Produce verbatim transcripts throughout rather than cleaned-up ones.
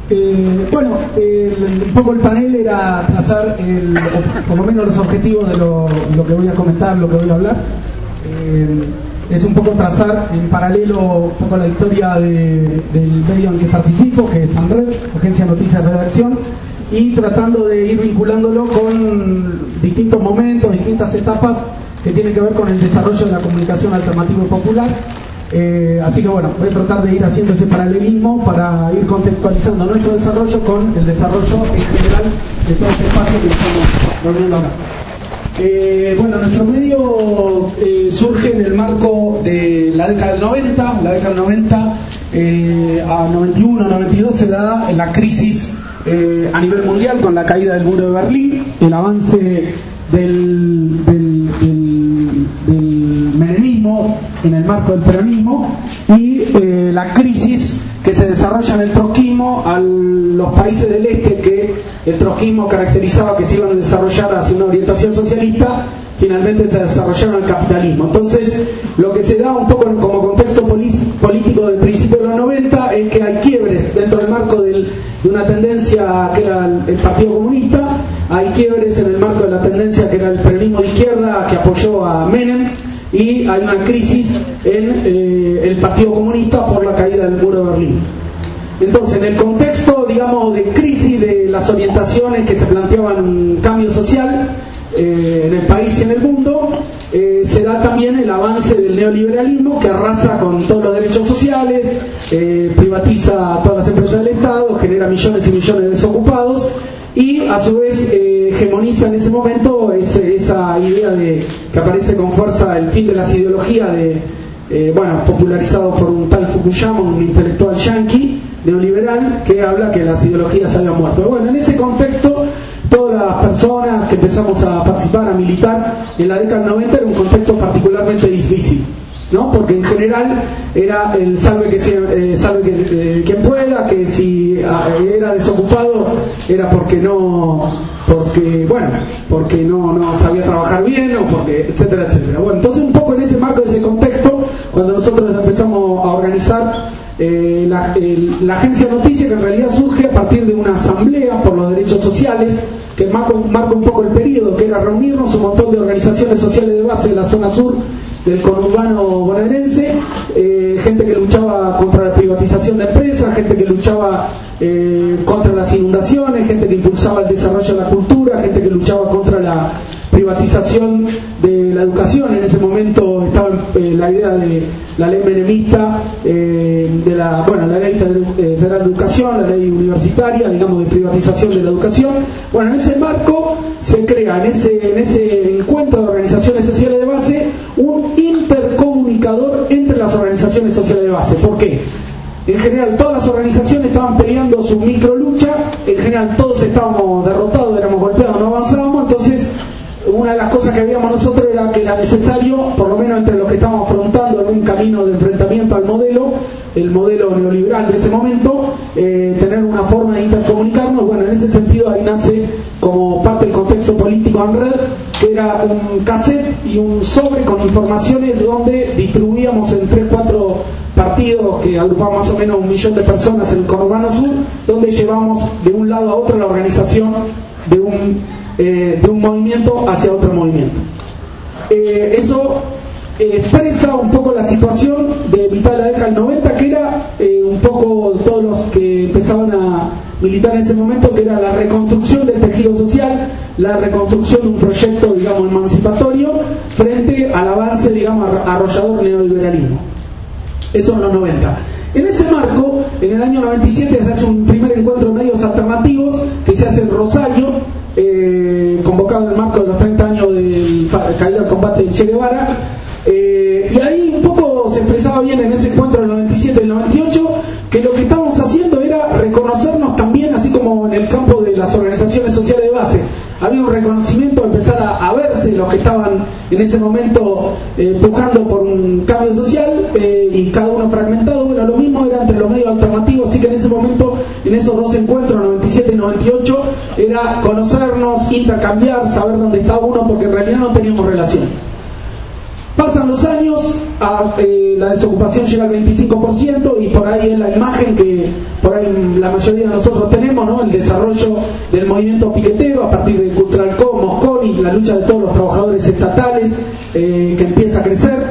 Eh, bueno, el, un poco el panel era trazar el, por lo menos los objetivos de lo, lo que voy a comentar, lo que voy a hablar. Eh, es un poco trazar en paralelo un poco la historia de, del medio en que participo, que es ANRED, Agencia de Noticias de Redacción, y tratando de ir vinculándolo con distintos momentos, distintas etapas que tienen que ver con el desarrollo de la comunicación alternativa y popular. Eh, así que bueno, voy a tratar de ir haciendo ese paralelismo para ir contextualizando nuestro desarrollo con el desarrollo en general de todo este espacio que estamos reuniendo ahora. Eh, bueno, nuestro medio eh, surge en el marco de la década del noventa. La década del noventa eh, a noventa y uno, noventa y dos se da la crisis eh, a nivel mundial con la caída del muro de Berlín, el avance del, del, del, del menemismo en el marco del peronismo y eh, la crisis que se desarrolla en el trotskismo a los países del este, que el trotskismo caracterizaba que se iban a desarrollar hacia una orientación socialista, finalmente se desarrollaron al capitalismo. Entonces, lo que se da un poco como contexto político del principio de los noventa es que hay quiebres dentro del marco del, de una tendencia que era el, el Partido Comunista, hay quiebres en el marco de la tendencia que era el peronismo de izquierda que apoyó a Menem, y hay una crisis en eh, el Partido Comunista por la caída del muro de Berlín. Entonces, en el contexto, digamos, de crisis de las orientaciones que se planteaban un cambio social eh, en el país y en el mundo, eh, se da también el avance del neoliberalismo que arrasa con todos los derechos sociales, eh, privatiza todas las empresas del Estado, genera millones y millones de desocupados y a su vez eh, hegemoniza en ese momento ese, esa idea de que aparece con fuerza el fin de las ideologías de eh, bueno, popularizado por un tal Fukuyama, un intelectual yanqui neoliberal que habla que las ideologías se habían muerto. Bueno, en ese contexto todas las personas que empezamos a participar, a militar en la década del noventa era un contexto particularmente difícil, ¿no? Porque en general era el salve que eh, salve que eh, quien pueda, que si eh, era desocupado era porque no porque bueno porque no, no sabía trabajar bien o porque etcétera etcétera. Bueno, entonces un poco en ese marco, de ese contexto, cuando nosotros empezamos a organizar eh, la, el, la agencia de noticias, que en realidad surge a partir de una asamblea por los derechos sociales que marca, marca un poco el periodo, que era reunirnos un montón de organizaciones sociales de base de la zona sur del conurbano bonaerense, eh, gente que luchaba contra la privatización de empresas, gente que luchaba eh, contra las inundaciones, gente que impulsaba el desarrollo de la cultura, gente que luchaba contra la privatización de la educación. En ese momento estaba eh, la idea de la ley menemista, eh, de la, bueno, la ley federal de educación, la ley universitaria, digamos, de privatización de la educación. Bueno, en ese marco se crea, en ese, en ese encuentro de organizaciones sociales de base, un intercomunicador entre las organizaciones sociales de base. ¿Por qué? En general todas las organizaciones estaban peleando su micro lucha, en general todos estábamos derrotados, éramos golpeados, no avanzábamos. Entonces una de las cosas que veíamos nosotros era que era necesario, por lo menos entre los que estábamos afrontando algún camino de enfrentamiento al modelo, el modelo neoliberal de ese momento, eh, tener una forma de intercomunicarnos. Bueno, en ese sentido ahí nace como parte del contexto político ANRED, que era un cassette y un sobre con informaciones donde distribuíamos en tres, cuatro partidos que agrupaban más o menos un millón de personas en el conurbano sur, donde llevamos de un lado a otro la organización de un Eh, de un movimiento hacia otro movimiento. Eh, eso eh, expresa un poco la situación de mitad de la década del noventa, que era eh, un poco todos los que empezaban a militar en ese momento, que era la reconstrucción del tejido social, la reconstrucción de un proyecto, digamos, emancipatorio frente al avance, digamos, arrollador neoliberalismo. Eso en los noventa. En ese marco, en el año noventa y siete se hace un primer encuentro de medios alternativos que se hace en Rosario, eh, convocado en el marco de los treinta años del caída del combate de Che Guevara, eh, y ahí un poco se expresaba bien en ese encuentro del noventa y siete y el noventa y ocho que lo que estábamos haciendo era reconocernos también, así como en el campo de las organizaciones sociales de base había un reconocimiento, empezar a, a verse los que estaban en ese momento eh, pujando por un cambio social, eh, y cada uno fragmentado. Bueno, lo mismo era entre los medios alternativos, así que en ese momento, en esos dos encuentros, noventa y siete y noventa y ocho, era conocernos, intercambiar, saber dónde estaba uno, porque en realidad no teníamos relación. Pasan los años, a, eh, la desocupación llega al veinticinco por ciento y por ahí es la imagen que por ahí la mayoría de nosotros tenemos, ¿no? El desarrollo del movimiento piquetero a partir de Cultralcó, Mosconi, la lucha de todos los trabajadores estatales eh, que empieza a crecer.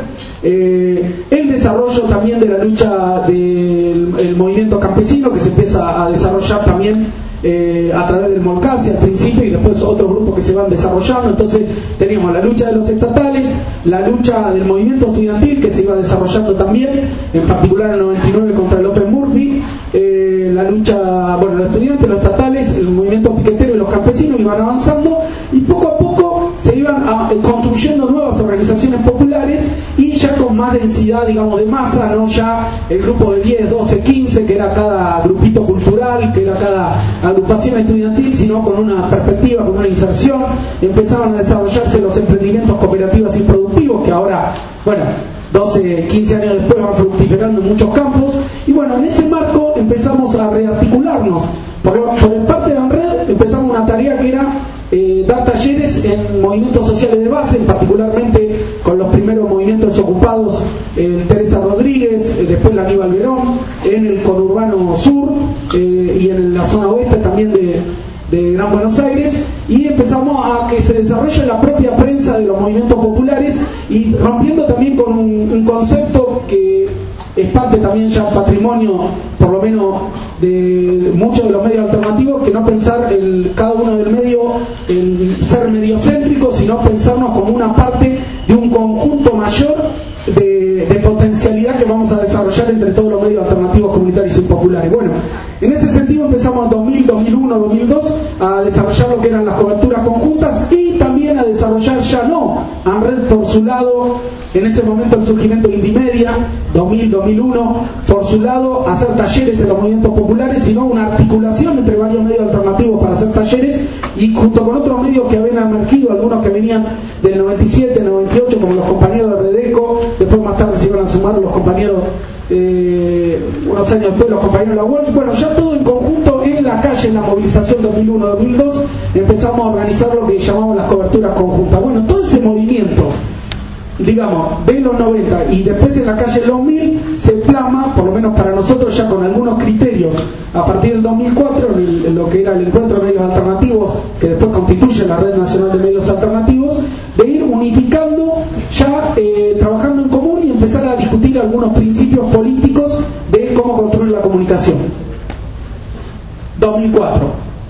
Eh, el desarrollo también de la lucha del el movimiento campesino que se empieza a desarrollar también eh, a través del Molcasi al principio y después otros grupos que se van desarrollando. Entonces teníamos la lucha de los estatales, la lucha del movimiento estudiantil que se iba desarrollando también, en particular en el noventa y nueve contra López Murphy, eh, la lucha, bueno, los estudiantes, los estatales, el movimiento piquetero y los campesinos iban avanzando y poco a poco se iban a, eh, construyendo nuevas organizaciones populares y ya con más densidad, digamos, de masa, no ya el grupo de diez, doce, quince que era cada grupito cultural, que era cada agrupación estudiantil, sino con una perspectiva, con una inserción. Empezaron a desarrollarse los emprendimientos cooperativos y productivos que ahora, bueno, doce, quince años después van fructificando en muchos campos. Y bueno, en ese marco empezamos a rearticularnos. Por, por el parte de ANRED empezamos una tarea que era eh, dar talleres en movimientos sociales de base, particularmente con los primeros movimientos desocupados, eh, Teresa Rodríguez, eh, después la Aníbal Verón, en el conurbano sur eh, y en la zona oeste también de, de Gran Buenos Aires, y empezamos a que se desarrolle la propia prensa de los movimientos populares y rompiendo también con un, un concepto que es parte también ya patrimonio, por lo menos de muchos de los medios alternativos, que no pensar el, cada uno del medio en ser mediocéntrico, sino pensarnos como una parte de un conjunto mayor de, de potencialidad que vamos a desarrollar entre todos los medios alternativos, comunitarios y populares. Bueno, en ese sentido empezamos en dos mil, dos mil uno, dos mil dos a desarrollar lo que eran las coberturas conjuntas y también a desarrollar ya no ANRED por su lado, en ese momento el surgimiento de Indimedia, dos mil, dos mil uno, por su lado hacer talleres en los movimientos populares, sino una articulación entre varios medios alternativos para hacer talleres y junto con otros medios que habían emergido, algunos que venían del noventa y siete, noventa y ocho, como los compañeros de Redeco, después más tarde se iban a sumar los compañeros, eh, unos años después los compañeros de la Wolf. Bueno, ya todo en conjunto en la calle, en la movilización dos mil uno, dos mil dos, empezamos a organizar lo que llamamos las coberturas conjuntas. Bueno, todo ese movimiento, digamos, de los noventa y después en la calle del dos mil se plasma, por lo menos para nosotros ya con algunos criterios, a partir del dos mil cuatro, en, el, en lo que era el encuentro de medios alternativos, que después constituye la Red Nacional de Medios Alternativos, de ir unificando, ya eh, trabajando en común y empezar a discutir algunos principios políticos de cómo construir la comunicación. dos mil cuatro.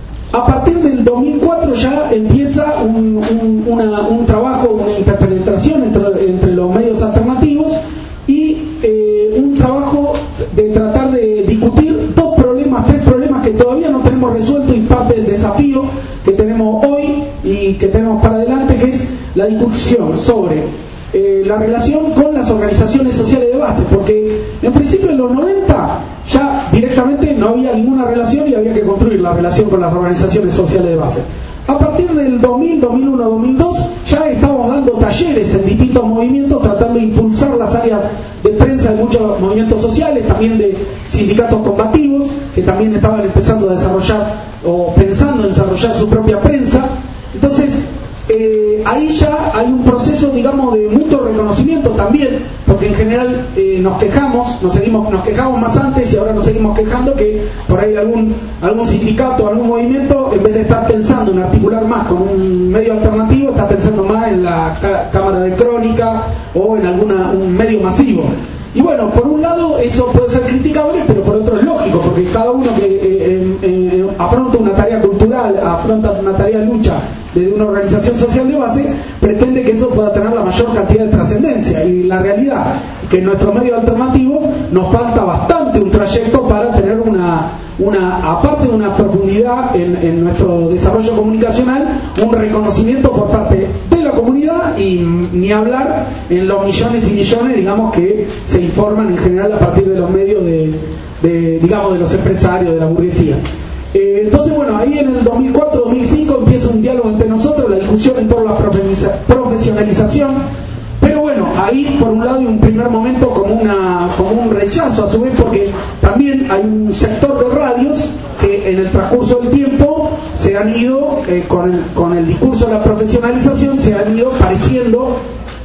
A partir del dos mil cuatro ya empieza un, un, una, un trabajo, una interpenetración entre, entre los medios alternativos y eh, un trabajo de tratar de discutir dos problemas, tres problemas que todavía no tenemos resueltos y parte del desafío que tenemos hoy y que tenemos para adelante, que es la discusión sobre eh, la relación con las organizaciones sociales de base, porque en principio en los noventa ya directamente no había ninguna relación y había que construir la relación con las organizaciones sociales de base. A partir del dos mil, dos mil uno, dos mil dos ya estamos dando talleres en distintos movimientos tratando de impulsar las áreas de prensa de muchos movimientos sociales, también de sindicatos combativos que también estaban empezando a desarrollar o pensando en desarrollar su propia prensa. Entonces eh, ahí ya hay un proceso, digamos, de mutuo reconocimiento también, porque en general eh, nos quejamos, nos seguimos, nos quejamos más antes y ahora nos seguimos quejando que por ahí algún algún sindicato, algún movimiento, en vez de estar pensando en articular más con un medio alternativo, está pensando más en la ca- cámara de crónica o en alguna un medio masivo. Y bueno, por un lado eso puede ser criticable, pero por otro es lógico, porque cada uno que eh, eh, afronta una tarea cultural, afronta una tarea de lucha desde una organización social de base, pretende que eso pueda tener la mayor cantidad de trascendencia. Y la realidad es que en nuestros medios alternativos nos falta bastante un trayecto para tener una, una aparte de una profundidad en, en nuestro desarrollo comunicacional, un reconocimiento por parte de la comunidad y ni hablar en los millones y millones, digamos, que se informan en general a partir de los medios de, de digamos, de los empresarios, de la burguesía. Eh, entonces, bueno, ahí en el dos mil cuatro, dos mil cinco empieza un diálogo entre nosotros, la discusión en torno a la profesionalización, pero bueno, ahí por un lado hay un primer momento como, una, como un rechazo a su vez, porque también hay un sector de radios que en el transcurso del tiempo se han ido, eh, con, el, con el discurso de la profesionalización, se han ido pareciendo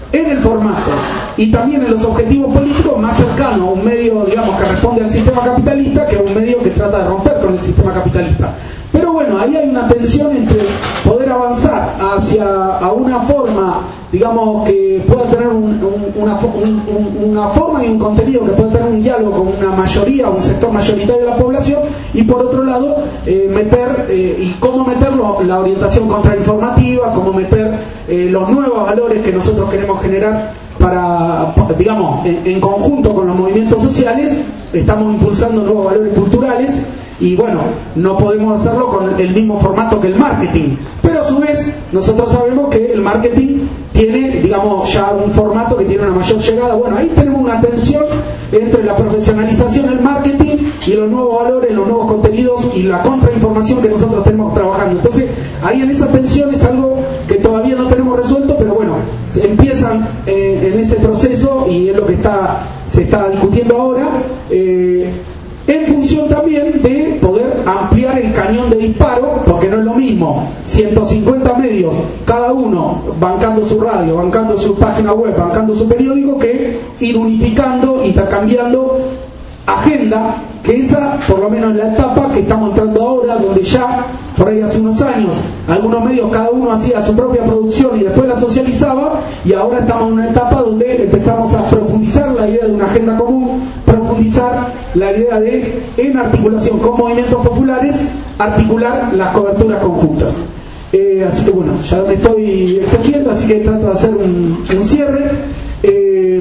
en el formato y también en los objetivos políticos más cercano a un medio, digamos, que responde al sistema capitalista que a un medio que trata de romper con el sistema capitalista. Pero bueno, ahí hay una tensión entre poder avanzar hacia a una forma, digamos, que pueda tener un, un, una, un, una forma y un contenido que pueda tener un diálogo con una mayoría, un sector mayoritario de la población, y por otro lado, eh, meter, eh, y cómo meterlo, la orientación contrainformativa, cómo meter eh, los nuevos valores que nosotros queremos generar para, digamos, en, en conjunto con los movimientos sociales. Estamos impulsando nuevos valores culturales y bueno, no podemos hacerlo con el mismo formato que el marketing, pero a su vez nosotros sabemos que el marketing tiene, digamos, ya un formato que tiene una mayor llegada. Bueno, ahí tenemos una tensión entre la profesionalización del marketing y los nuevos valores, los nuevos contenidos y la contrainformación que nosotros tenemos trabajando. Entonces, ahí en esa tensión es algo que todavía no tenemos resuelto, pero bueno, se empiezan eh, en ese proceso y es lo que está se está discutiendo ahora, eh, en función también de poder ampliar el cañón de disparo, porque no es lo mismo ciento cincuenta medios, cada uno bancando su radio, bancando su página web, bancando su periódico, que ir unificando, intercambiando agenda, que esa, por lo menos en la etapa que estamos entrando ahora, donde ya, por ahí hace unos años, algunos medios cada uno hacía su propia producción y después la socializaba, y ahora estamos en una etapa donde empezamos a profundizar la idea de una agenda común, profundizar la idea de, en articulación con movimientos populares, articular las coberturas conjuntas. Eh, así que bueno, ya me estoy extendiendo, así que trato de hacer un, un cierre. Eh,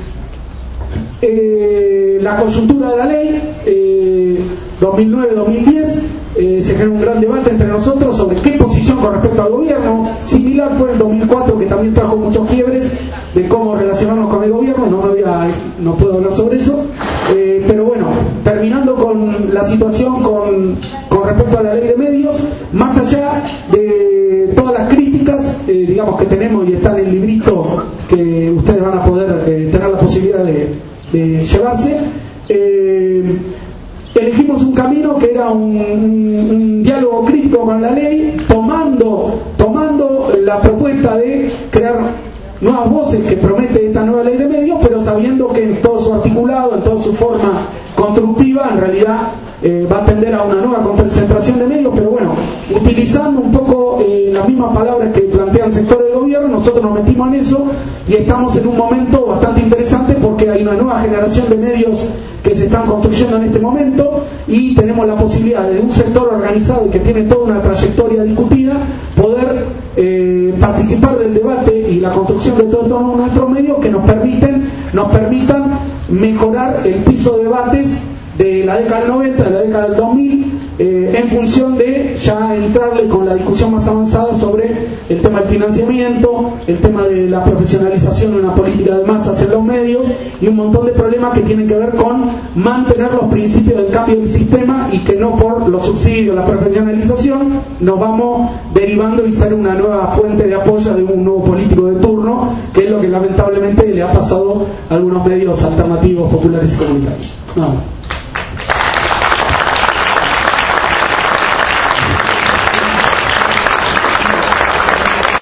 eh, la coyuntura de la ley, eh, dos mil nueve dos mil diez, eh, se generó un gran debate entre nosotros sobre qué posición con respecto al gobierno. Similar fue el dos mil cuatro, que también trajo muchos quiebres de cómo relacionarnos con el gobierno. No, me voy a, no puedo hablar sobre eso, eh, pero bueno, terminando con la situación con, con respecto a la ley de medios, más allá de todas las críticas, eh, digamos, que tenemos y está en el librito que ustedes van a poder eh, tener la posibilidad de, de llevarse, eh, elegimos un camino que era un, un, un diálogo crítico con la ley, tomando, tomando la propuesta de crear nuevas voces que promete esta nueva ley de medios, pero sabiendo que en todo su articulado, en toda su forma constructiva, en realidad eh, va a tender a una nueva concentración de medios, pero bueno, utilizando un poco eh, las mismas palabras que plantea el sector del gobierno. Nosotros nos metimos en eso y estamos en un momento bastante interesante porque hay una nueva generación de medios que se están construyendo en este momento y tenemos la posibilidad de un sector organizado y que tiene toda una trayectoria discutida poder eh, participar del debate y la construcción de todos nuestros medios que nos permiten nos permitan mejorar el piso de debates de la década del noventa, de la década del dos mil, eh, en función de ya entrarle con la discusión más avanzada sobre el tema del financiamiento, el tema de la profesionalización de una política de masas en los medios y un montón de problemas que tienen que ver con mantener los principios del cambio del sistema y que no por los subsidios, la profesionalización, nos vamos derivando y ser una nueva fuente de apoyo de un nuevo político de turno, que es lo que lamentablemente le ha pasado a algunos medios alternativos, populares y comunitarios. Nada más.